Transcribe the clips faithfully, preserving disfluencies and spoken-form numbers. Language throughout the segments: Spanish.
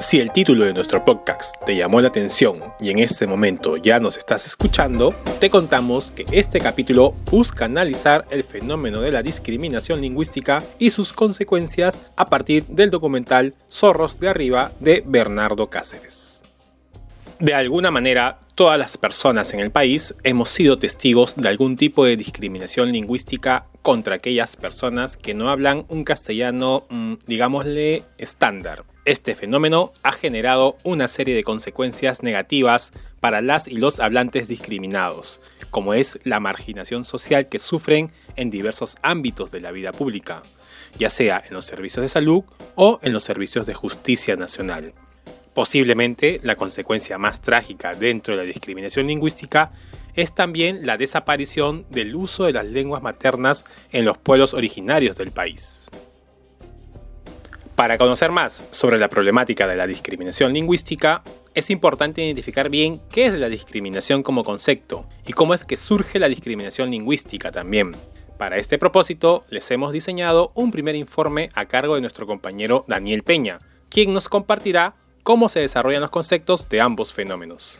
Si el título de nuestro podcast te llamó la atención y en este momento ya nos estás escuchando, te contamos que este capítulo busca analizar el fenómeno de la discriminación lingüística y sus consecuencias a partir del documental Zorros de Arriba de Bernardo Cáceres. De alguna manera, todas las personas en el país hemos sido testigos de algún tipo de discriminación lingüística contra aquellas personas que no hablan un castellano, digámosle, estándar. Este fenómeno ha generado una serie de consecuencias negativas para las y los hablantes discriminados, como es la marginación social que sufren en diversos ámbitos de la vida pública, ya sea en los servicios de salud o en los servicios de justicia nacional. Posiblemente la consecuencia más trágica dentro de la discriminación lingüística es también la desaparición del uso de las lenguas maternas en los pueblos originarios del país. Para conocer más sobre la problemática de la discriminación lingüística, es importante identificar bien qué es la discriminación como concepto y cómo es que surge la discriminación lingüística también. Para este propósito, les hemos diseñado un primer informe a cargo de nuestro compañero Daniel Peña, quien nos compartirá cómo se desarrollan los conceptos de ambos fenómenos.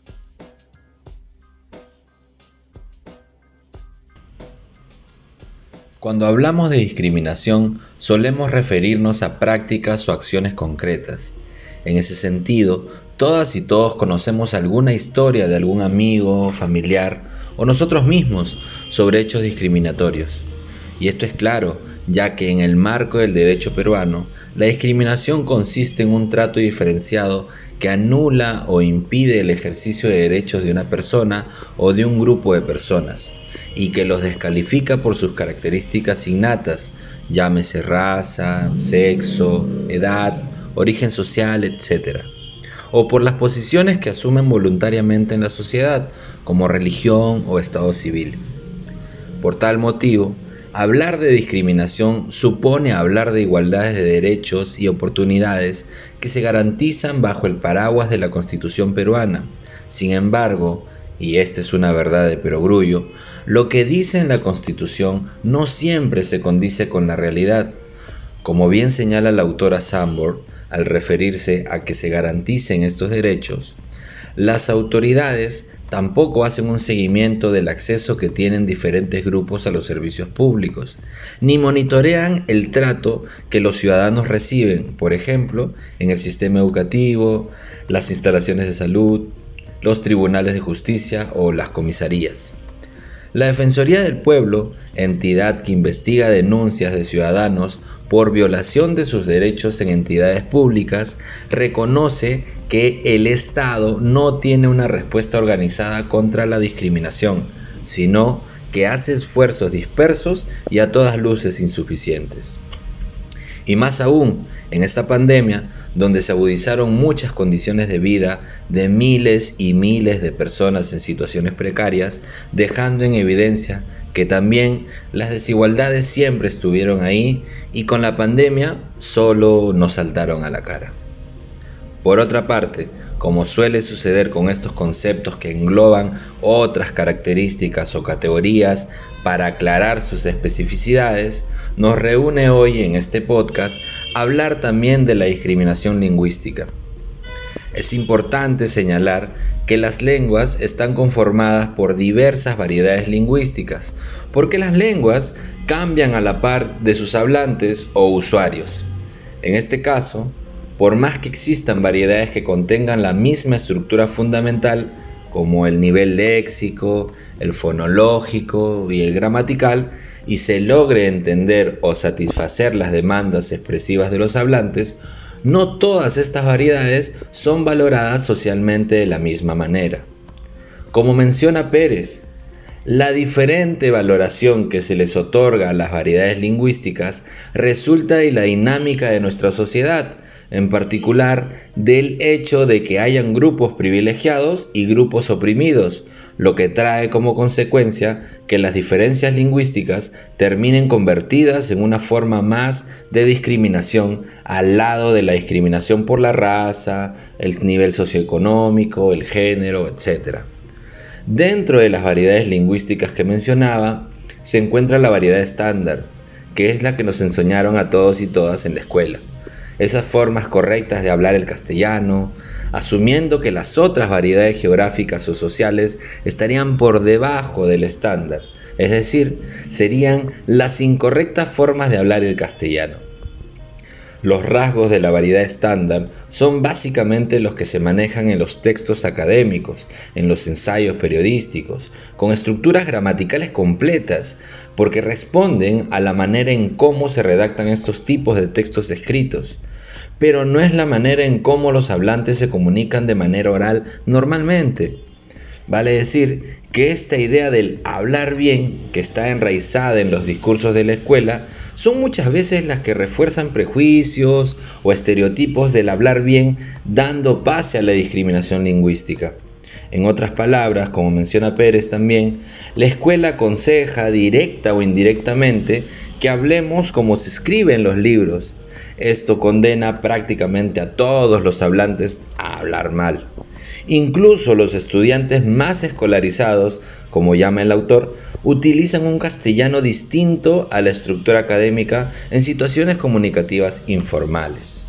Cuando hablamos de discriminación, solemos referirnos a prácticas o acciones concretas. En ese sentido, todas y todos conocemos alguna historia de algún amigo, familiar o nosotros mismos sobre hechos discriminatorios. Y esto es claro, ya que en el marco del derecho peruano, la discriminación consiste en un trato diferenciado que anula o impide el ejercicio de derechos de una persona o de un grupo de personas, y que los descalifica por sus características innatas, llámese raza, sexo, edad, origen social, etcétera, o por las posiciones que asumen voluntariamente en la sociedad, como religión o estado civil. Por tal motivo, hablar de discriminación supone hablar de igualdades de derechos y oportunidades que se garantizan bajo el paraguas de la Constitución peruana. Sin embargo, y esta es una verdad de perogrullo, lo que dice en la Constitución no siempre se condice con la realidad. Como bien señala la autora Sambor, al referirse a que se garanticen estos derechos, las autoridades tampoco hacen un seguimiento del acceso que tienen diferentes grupos a los servicios públicos, ni monitorean el trato que los ciudadanos reciben, por ejemplo, en el sistema educativo, las instalaciones de salud, los tribunales de justicia o las comisarías. La Defensoría del Pueblo, entidad que investiga denuncias de ciudadanos por violación de sus derechos en entidades públicas, reconoce que el Estado no tiene una respuesta organizada contra la discriminación, sino que hace esfuerzos dispersos y a todas luces insuficientes. Y más aún, en esta pandemia, donde se agudizaron muchas condiciones de vida de miles y miles de personas en situaciones precarias, dejando en evidencia que también las desigualdades siempre estuvieron ahí y con la pandemia solo nos saltaron a la cara. Por otra parte, como suele suceder con estos conceptos que engloban otras características o categorías para aclarar sus especificidades, nos reúne hoy en este podcast hablar también de la discriminación lingüística. Es importante señalar que las lenguas están conformadas por diversas variedades lingüísticas, porque las lenguas cambian a la par de sus hablantes o usuarios. En este caso, por más que existan variedades que contengan la misma estructura fundamental, como el nivel léxico, el fonológico y el gramatical, y se logre entender o satisfacer las demandas expresivas de los hablantes, no todas estas variedades son valoradas socialmente de la misma manera. Como menciona Pérez, la diferente valoración que se les otorga a las variedades lingüísticas resulta de la dinámica de nuestra sociedad, en particular del hecho de que hayan grupos privilegiados y grupos oprimidos, lo que trae como consecuencia que las diferencias lingüísticas terminen convertidas en una forma más de discriminación al lado de la discriminación por la raza, el nivel socioeconómico, el género, etcétera. Dentro de las variedades lingüísticas que mencionaba, se encuentra la variedad estándar, que es la que nos enseñaron a todos y todas en la escuela. esas formas correctas de hablar el castellano, asumiendo que las otras variedades geográficas o sociales estarían por debajo del estándar, es decir, serían las incorrectas formas de hablar el castellano. Los rasgos de la variedad estándar son básicamente los que se manejan en los textos académicos, en los ensayos periodísticos, con estructuras gramaticales completas, porque responden a la manera en cómo se redactan estos tipos de textos escritos, pero no es la manera en cómo los hablantes se comunican de manera oral normalmente. Vale decir que esta idea del hablar bien, que está enraizada en los discursos de la escuela, son muchas veces las que refuerzan prejuicios o estereotipos del hablar bien, dando base a la discriminación lingüística. En otras palabras, como menciona Pérez también, la escuela aconseja directa o indirectamente que hablemos como se escribe en los libros. Esto condena prácticamente a todos los hablantes a hablar mal. Incluso los estudiantes más escolarizados, como llama el autor, utilizan un castellano distinto a la estructura académica en situaciones comunicativas informales.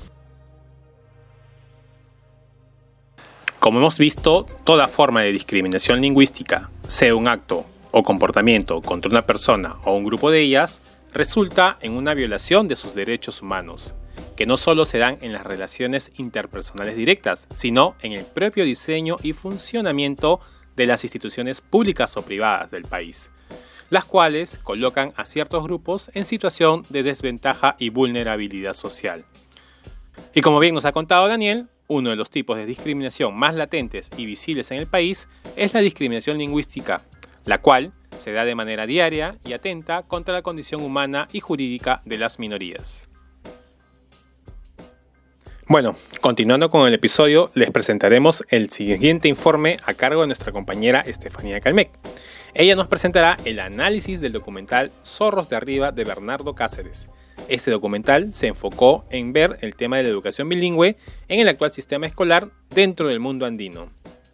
Como hemos visto, toda forma de discriminación lingüística, sea un acto o comportamiento contra una persona o un grupo de ellas, resulta en una violación de sus derechos humanos, que no solo se dan en las relaciones interpersonales directas, sino en el propio diseño y funcionamiento de las instituciones públicas o privadas del país, las cuales colocan a ciertos grupos en situación de desventaja y vulnerabilidad social. Y como bien nos ha contado Daniel, uno de los tipos de discriminación más latentes y visibles en el país es la discriminación lingüística, la cual se da de manera diaria y atenta contra la condición humana y jurídica de las minorías. Bueno, continuando con el episodio, les presentaremos el siguiente informe a cargo de nuestra compañera Estefanía Calmec. Ella nos presentará el análisis del documental Zorros de Arriba de Bernardo Cáceres. Este documental se enfocó en ver el tema de la educación bilingüe en el actual sistema escolar dentro del mundo andino.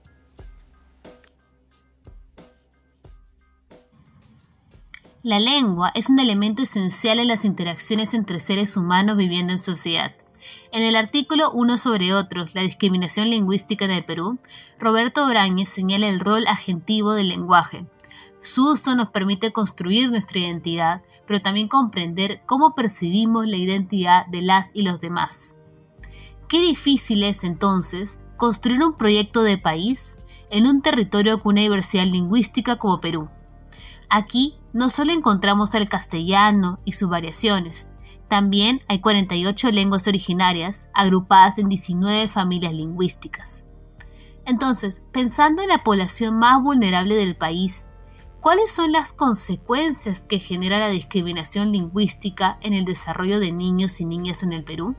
La lengua es un elemento esencial en las interacciones entre seres humanos viviendo en sociedad. En el artículo Uno sobre Otros, la discriminación lingüística en el Perú, Roberto Obrañez señala el rol agentivo del lenguaje. Su uso nos permite construir nuestra identidad, pero también comprender cómo percibimos la identidad de las y los demás. Qué difícil es, entonces, construir un proyecto de país en un territorio con una diversidad lingüística como Perú. Aquí no solo encontramos el castellano y sus variaciones, también hay cuarenta y ocho lenguas originarias agrupadas en diecinueve familias lingüísticas. Entonces, pensando en la población más vulnerable del país, ¿cuáles son las consecuencias que genera la discriminación lingüística en el desarrollo de niños y niñas en el Perú?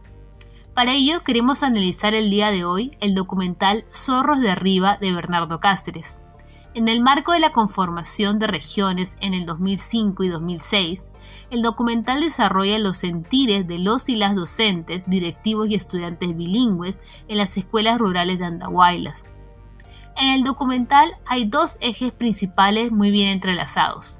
Para ello, queremos analizar el día de hoy el documental Zorros de Arriba de Bernardo Cáceres. En el marco de la conformación de regiones en el dos mil cinco y dos mil seis, el documental desarrolla los sentires de los y las docentes, directivos y estudiantes bilingües en las escuelas rurales de Andahuaylas. En el documental hay dos ejes principales muy bien entrelazados.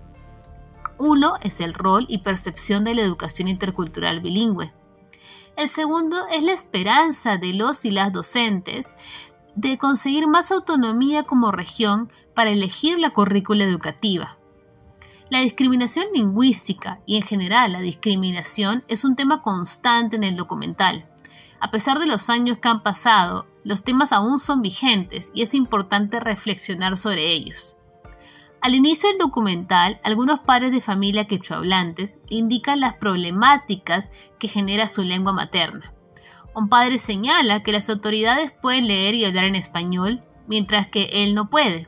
Uno es el rol y percepción de la educación intercultural bilingüe. El segundo es la esperanza de los y las docentes de conseguir más autonomía como región para elegir la currícula educativa. La discriminación lingüística y en general la discriminación es un tema constante en el documental. A pesar de los años que han pasado, los temas aún son vigentes y es importante reflexionar sobre ellos. Al inicio del documental, algunos padres de familia quechohablantes indican las problemáticas que genera su lengua materna. Un padre señala que las autoridades pueden leer y hablar en español, mientras que él no puede.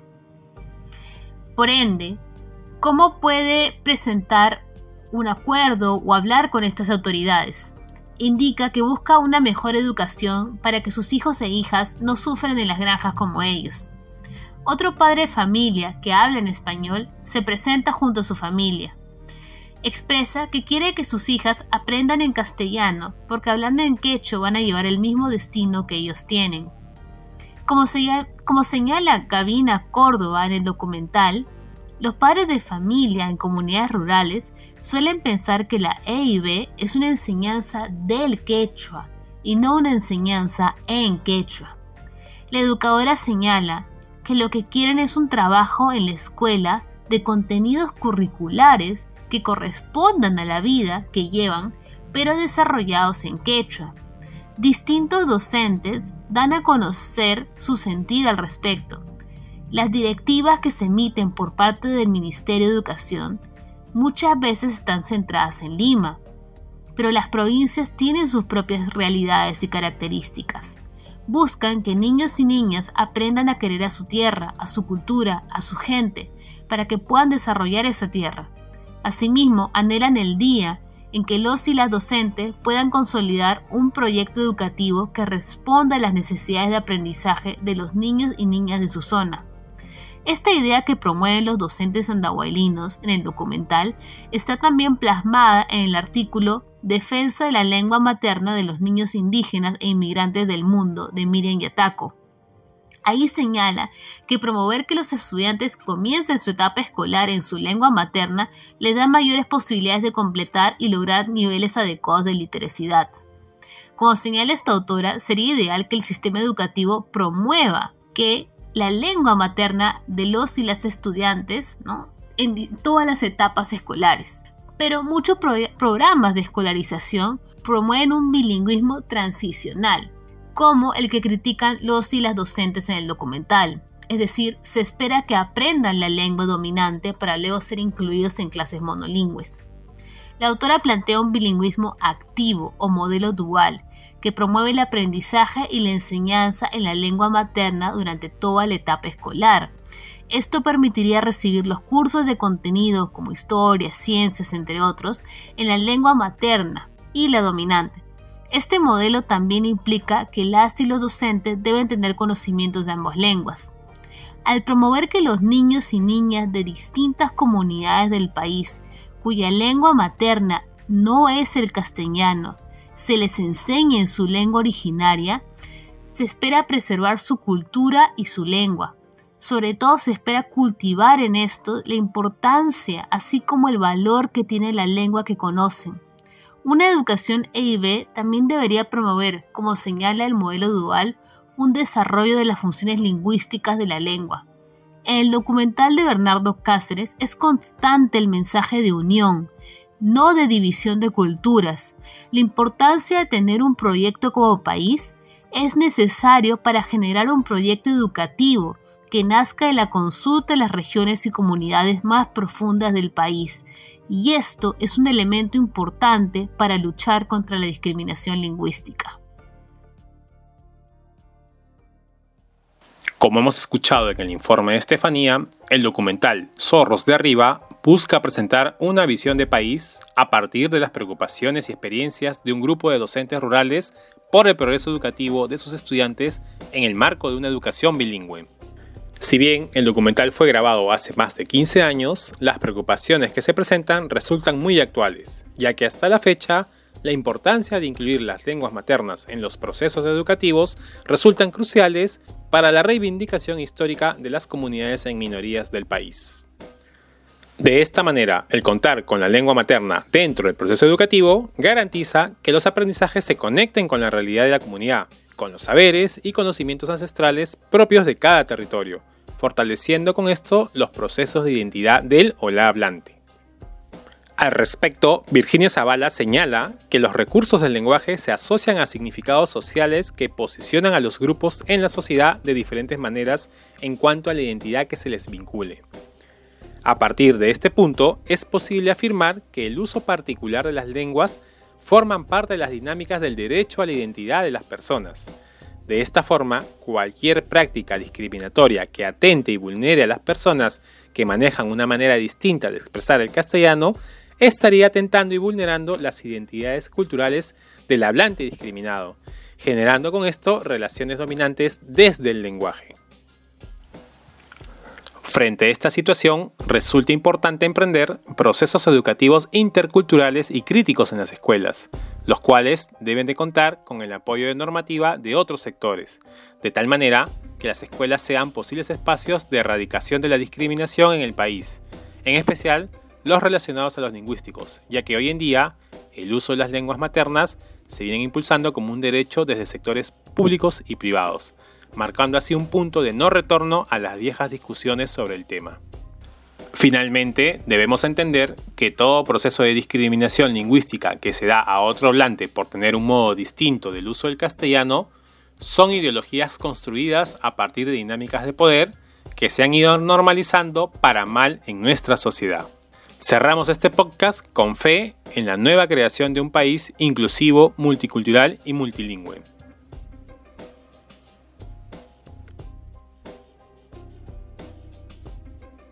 Por ende, ¿cómo puede presentar un acuerdo o hablar con estas autoridades? Indica que busca una mejor educación para que sus hijos e hijas no sufran en las granjas como ellos. Otro padre de familia que habla en español se presenta junto a su familia. Expresa que quiere que sus hijas aprendan en castellano porque hablando en quechua van a llevar el mismo destino que ellos tienen. Como, se, como señala Gavina Córdoba en el documental, Los padres de familia en comunidades rurales suelen pensar que la E I B es una enseñanza del quechua y no una enseñanza en quechua. La educadora señala que lo que quieren es un trabajo en la escuela de contenidos curriculares que correspondan a la vida que llevan, pero desarrollados en quechua. Distintos docentes dan a conocer su sentir al respecto. Las directivas que se emiten por parte del Ministerio de Educación muchas veces están centradas en Lima, pero las provincias tienen sus propias realidades y características. Buscan que niños y niñas aprendan a querer a su tierra, a su cultura, a su gente, para que puedan desarrollar esa tierra. Asimismo, anhelan el día en que los y las docentes puedan consolidar un proyecto educativo que responda a las necesidades de aprendizaje de los niños y niñas de su zona. Esta idea que promueven los docentes andahuaylinos en el documental está también plasmada en el artículo Defensa de la lengua materna de los niños indígenas e inmigrantes del mundo de Miriam Yataco. Ahí señala que promover que los estudiantes comiencen su etapa escolar en su lengua materna les da mayores posibilidades de completar y lograr niveles adecuados de literacidad. Como señala esta autora, sería ideal que el sistema educativo promueva que la lengua materna de los y las estudiantes, ¿no?, en todas las etapas escolares. Pero muchos pro- programas de escolarización promueven un bilingüismo transicional, como el que critican los y las docentes en el documental. Es decir, se espera que aprendan la lengua dominante para luego ser incluidos en clases monolingües. La autora plantea un bilingüismo activo o modelo dual, que promueve el aprendizaje y la enseñanza en la lengua materna durante toda la etapa escolar. Esto permitiría recibir los cursos de contenido como historia, ciencias, entre otros, en la lengua materna y la dominante. Este modelo también implica que las y los docentes deben tener conocimientos de ambas lenguas. Al promover que los niños y niñas de distintas comunidades del país, cuya lengua materna no es el castellano, se les enseñe en su lengua originaria, se espera preservar su cultura y su lengua. Sobre todo se espera cultivar en esto la importancia, así como el valor que tiene la lengua que conocen. Una educación E I B también debería promover, como señala el modelo dual, un desarrollo de las funciones lingüísticas de la lengua. En el documental de Bernardo Cáceres es constante el mensaje de unión, no de división de culturas. La importancia de tener un proyecto como país es necesario para generar un proyecto educativo que nazca de la consulta de las regiones y comunidades más profundas del país. Y esto es un elemento importante para luchar contra la discriminación lingüística. Como hemos escuchado en el informe de Estefanía, el documental Zorros de Arriba busca presentar una visión de país a partir de las preocupaciones y experiencias de un grupo de docentes rurales por el progreso educativo de sus estudiantes en el marco de una educación bilingüe. Si bien el documental fue grabado hace más de quince años, las preocupaciones que se presentan resultan muy actuales, ya que hasta la fecha, la importancia de incluir las lenguas maternas en los procesos educativos resultan cruciales para la reivindicación histórica de las comunidades en minorías del país. De esta manera, el contar con la lengua materna dentro del proceso educativo garantiza que los aprendizajes se conecten con la realidad de la comunidad, con los saberes y conocimientos ancestrales propios de cada territorio, fortaleciendo con esto los procesos de identidad del o la hablante. Al respecto, Virginia Zavala señala que los recursos del lenguaje se asocian a significados sociales que posicionan a los grupos en la sociedad de diferentes maneras en cuanto a la identidad que se les vincule. A partir de este punto, es posible afirmar que el uso particular de las lenguas forman parte de las dinámicas del derecho a la identidad de las personas. De esta forma, cualquier práctica discriminatoria que atente y vulnere a las personas que manejan una manera distinta de expresar el castellano estaría atentando y vulnerando las identidades culturales del hablante discriminado, generando con esto relaciones dominantes desde el lenguaje. Frente a esta situación, resulta importante emprender procesos educativos interculturales y críticos en las escuelas, los cuales deben de contar con el apoyo de normativa de otros sectores, de tal manera que las escuelas sean posibles espacios de erradicación de la discriminación en el país, en especial los relacionados a los lingüísticos, ya que hoy en día el uso de las lenguas maternas se viene impulsando como un derecho desde sectores públicos y privados, marcando así un punto de no retorno a las viejas discusiones sobre el tema. Finalmente, debemos entender que todo proceso de discriminación lingüística que se da a otro hablante por tener un modo distinto del uso del castellano son ideologías construidas a partir de dinámicas de poder que se han ido normalizando para mal en nuestra sociedad. Cerramos este podcast con fe en la nueva creación de un país inclusivo, multicultural y multilingüe.